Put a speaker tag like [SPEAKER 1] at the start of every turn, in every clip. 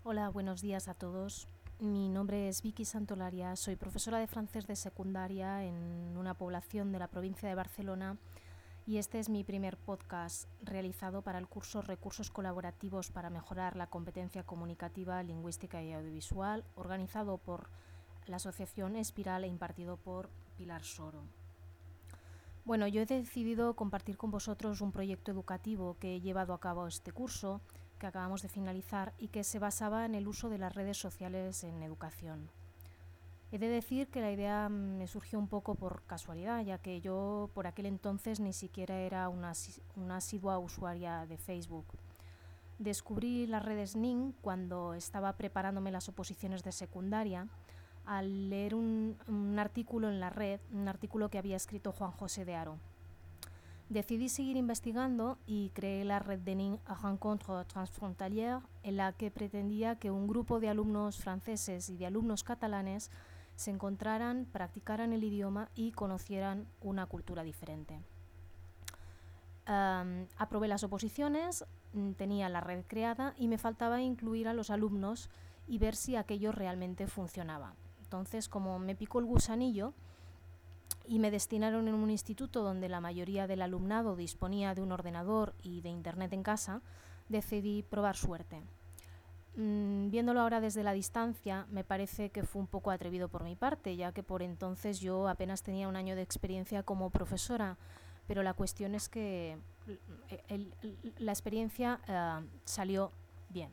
[SPEAKER 1] Hola, buenos días a todos. Mi nombre es Vicky Santolaria, soy profesora de francés de secundaria en una población de la provincia de Barcelona y este es mi primer podcast realizado para el curso Recursos Colaborativos para mejorar la competencia comunicativa, lingüística y audiovisual, organizado por la Asociación Espiral e impartido por Pilar Soro. Bueno, yo he decidido compartir con vosotros un proyecto educativo que he llevado a cabo este curso, que acabamos de finalizar y que se basaba en el uso de las redes sociales en educación. He de decir que la idea me surgió un poco por casualidad, ya que yo por aquel entonces ni siquiera era una asidua usuaria de Facebook. Descubrí las redes Ning cuando estaba preparándome las oposiciones de secundaria al leer un artículo en la red, un artículo que había escrito Juan José de Haro. Decidí seguir investigando y creé la red de Ning Rencontre Transfrontalière, en la que pretendía que un grupo de alumnos franceses y de alumnos catalanes se encontraran, practicaran el idioma y conocieran una cultura diferente. Aprobé las oposiciones, tenía la red creada y me faltaba incluir a los alumnos y ver si aquello realmente funcionaba. Entonces, como me picó el gusanillo y me destinaron en un instituto donde la mayoría del alumnado disponía de un ordenador y de internet en casa, decidí probar suerte. Viéndolo ahora desde la distancia, me parece que fue un poco atrevido por mi parte, ya que por entonces yo apenas tenía un año de experiencia como profesora, pero la cuestión es que la experiencia salió bien.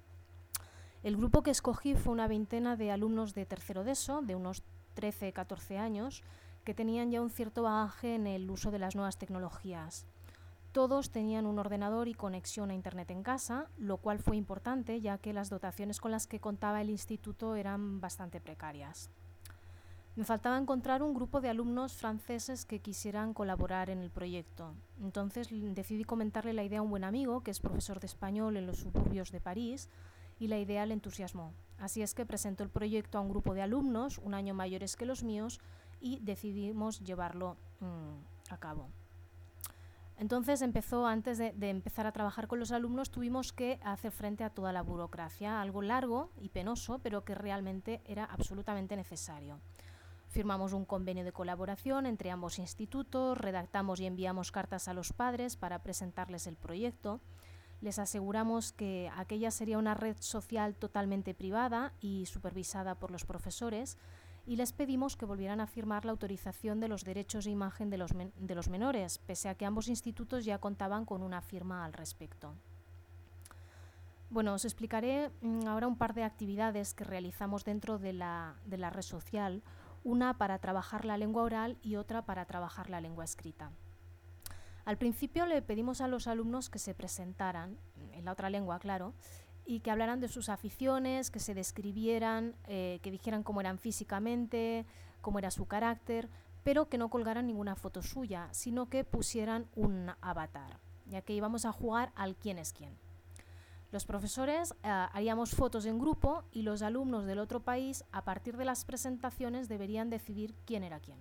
[SPEAKER 1] El grupo que escogí fue una veintena de alumnos de tercero de ESO, de unos 13-14 años, que tenían ya un cierto bagaje en el uso de las nuevas tecnologías. Todos tenían un ordenador y conexión a internet en casa, lo cual fue importante ya que las dotaciones con las que contaba el instituto eran bastante precarias. Me faltaba encontrar un grupo de alumnos franceses que quisieran colaborar en el proyecto. Entonces decidí comentarle la idea a un buen amigo que es profesor de español en los suburbios de París y la idea le entusiasmó. Así es que presentó el proyecto a un grupo de alumnos, un año mayores que los míos, y decidimos llevarlo a cabo. Entonces antes de empezar a trabajar con los alumnos, tuvimos que hacer frente a toda la burocracia, algo largo y penoso, pero que realmente era absolutamente necesario. Firmamos un convenio de colaboración entre ambos institutos, redactamos y enviamos cartas a los padres para presentarles el proyecto. Les aseguramos que aquella sería una red social totalmente privada y supervisada por los profesores y les pedimos que volvieran a firmar la autorización de los derechos de imagen de los menores, pese a que ambos institutos ya contaban con una firma al respecto. Bueno, os explicaré ahora un par de actividades que realizamos dentro de la red social, una para trabajar la lengua oral y otra para trabajar la lengua escrita. Al principio le pedimos a los alumnos que se presentaran, en la otra lengua, claro, y que hablaran de sus aficiones, que se describieran, que dijeran cómo eran físicamente, cómo era su carácter, pero que no colgaran ninguna foto suya, sino que pusieran un avatar, ya que íbamos a jugar al quién es quién. Los profesores haríamos fotos en grupo y los alumnos del otro país, a partir de las presentaciones, deberían decidir quién era quién.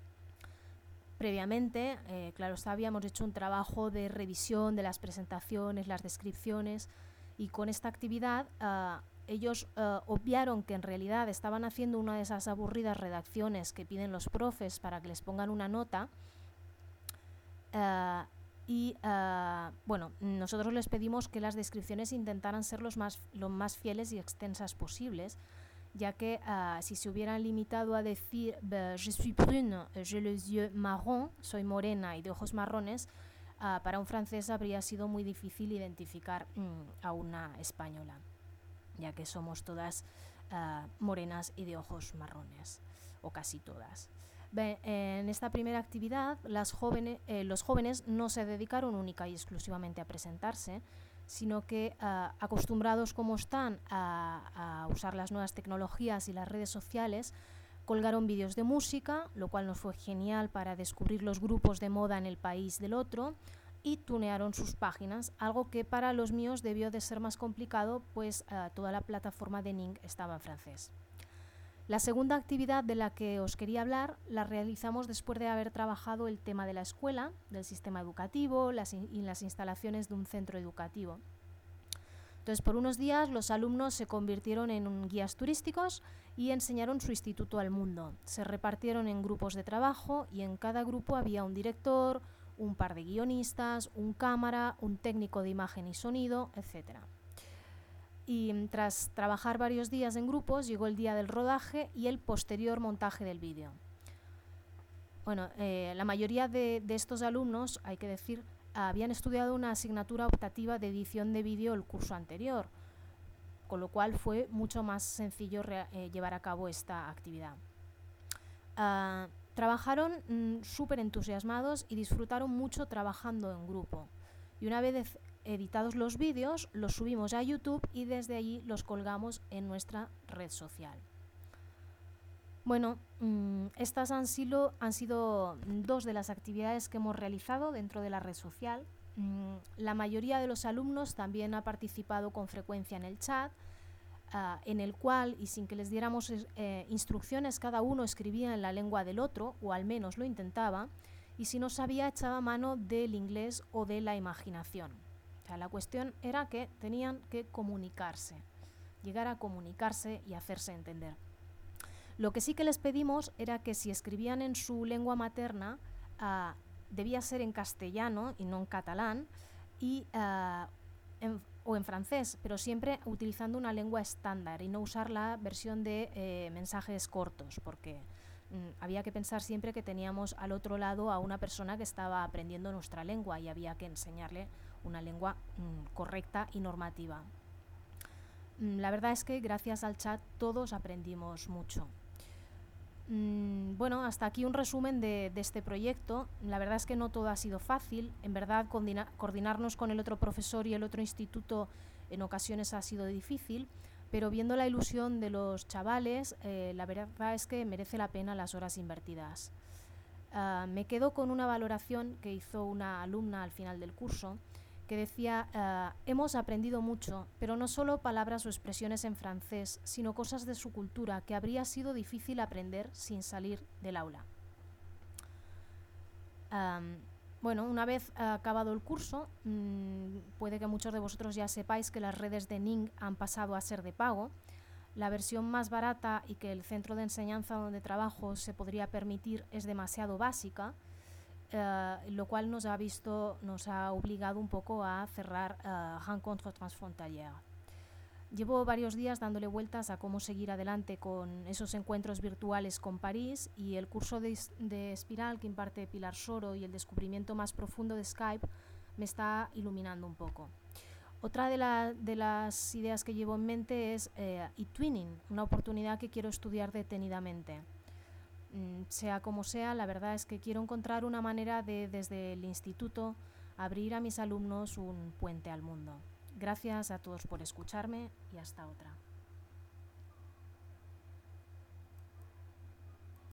[SPEAKER 1] Previamente, claro, habíamos hecho un trabajo de revisión de las presentaciones, las descripciones, y con esta actividad ellos obviaron que en realidad estaban haciendo una de esas aburridas redacciones que piden los profes para que les pongan una nota bueno, nosotros les pedimos que las descripciones intentaran ser lo más fieles y extensas posibles, ya que si se hubieran limitado a decir je suis brune, j'ai les yeux marrons, soy morena y de ojos marrones, para un francés habría sido muy difícil identificar a una española, ya que somos todas morenas y de ojos marrones, o casi todas. En esta primera actividad los jóvenes no se dedicaron única y exclusivamente a presentarse, sino que acostumbrados como están a usar las nuevas tecnologías y las redes sociales, colgaron vídeos de música, lo cual nos fue genial para descubrir los grupos de moda en el país del otro, y tunearon sus páginas, algo que para los míos debió de ser más complicado, pues toda la plataforma de Ning estaba en francés. La segunda actividad de la que os quería hablar la realizamos después de haber trabajado el tema de la escuela, del sistema educativo y las instalaciones de un centro educativo. Entonces, por unos días los alumnos se convirtieron en guías turísticos y enseñaron su instituto al mundo. Se repartieron en grupos de trabajo y en cada grupo había un director, un par de guionistas, un cámara, un técnico de imagen y sonido, etc. Y tras trabajar varios días en grupos, llegó el día del rodaje y el posterior montaje del vídeo. Bueno, la mayoría de estos alumnos, hay que decir, habían estudiado una asignatura optativa de edición de vídeo el curso anterior, con lo cual fue mucho más sencillo llevar a cabo esta actividad. Trabajaron súper entusiasmados y disfrutaron mucho trabajando en grupo. Y una vez editados los vídeos, los subimos a YouTube y desde allí los colgamos en nuestra red social. Bueno, estas han sido dos de las actividades que hemos realizado dentro de la red social. La mayoría de los alumnos también ha participado con frecuencia en el chat, en el cual, y sin que les diéramos instrucciones, cada uno escribía en la lengua del otro, o al menos lo intentaba, y si no sabía, echaba mano del inglés o de la imaginación. O sea, la cuestión era que tenían que comunicarse, llegar a comunicarse y hacerse entender. Lo que sí que les pedimos era que si escribían en su lengua materna, debía ser en castellano y no en catalán, o en francés, pero siempre utilizando una lengua estándar y no usar la versión de mensajes cortos, porque había que pensar siempre que teníamos al otro lado a una persona que estaba aprendiendo nuestra lengua y había que enseñarle una lengua correcta y normativa. La verdad es que gracias al chat todos aprendimos mucho. Bueno, hasta aquí un resumen de este proyecto. La verdad es que no todo ha sido fácil. En verdad, coordinarnos con el otro profesor y el otro instituto en ocasiones ha sido difícil, pero viendo la ilusión de los chavales, la verdad es que merece la pena las horas invertidas. Me quedo con una valoración que hizo una alumna al final del curso, que decía: hemos aprendido mucho, pero no solo palabras o expresiones en francés, sino cosas de su cultura que habría sido difícil aprender sin salir del aula. Bueno, una vez acabado el curso, puede que muchos de vosotros ya sepáis que las redes de Ning han pasado a ser de pago. La versión más barata y que el centro de enseñanza donde trabajo se podría permitir es demasiado básica, lo cual nos ha obligado un poco a cerrar Rencontres Transfrontalières. Llevo varios días dándole vueltas a cómo seguir adelante con esos encuentros virtuales con París, y el curso de Espiral que imparte Pilar Soro y el descubrimiento más profundo de Skype me está iluminando un poco. Otra de las ideas que llevo en mente es eTwinning, una oportunidad que quiero estudiar detenidamente. Sea como sea, la verdad es que quiero encontrar una manera de, desde el instituto, abrir a mis alumnos un puente al mundo. Gracias a todos por escucharme y hasta otra.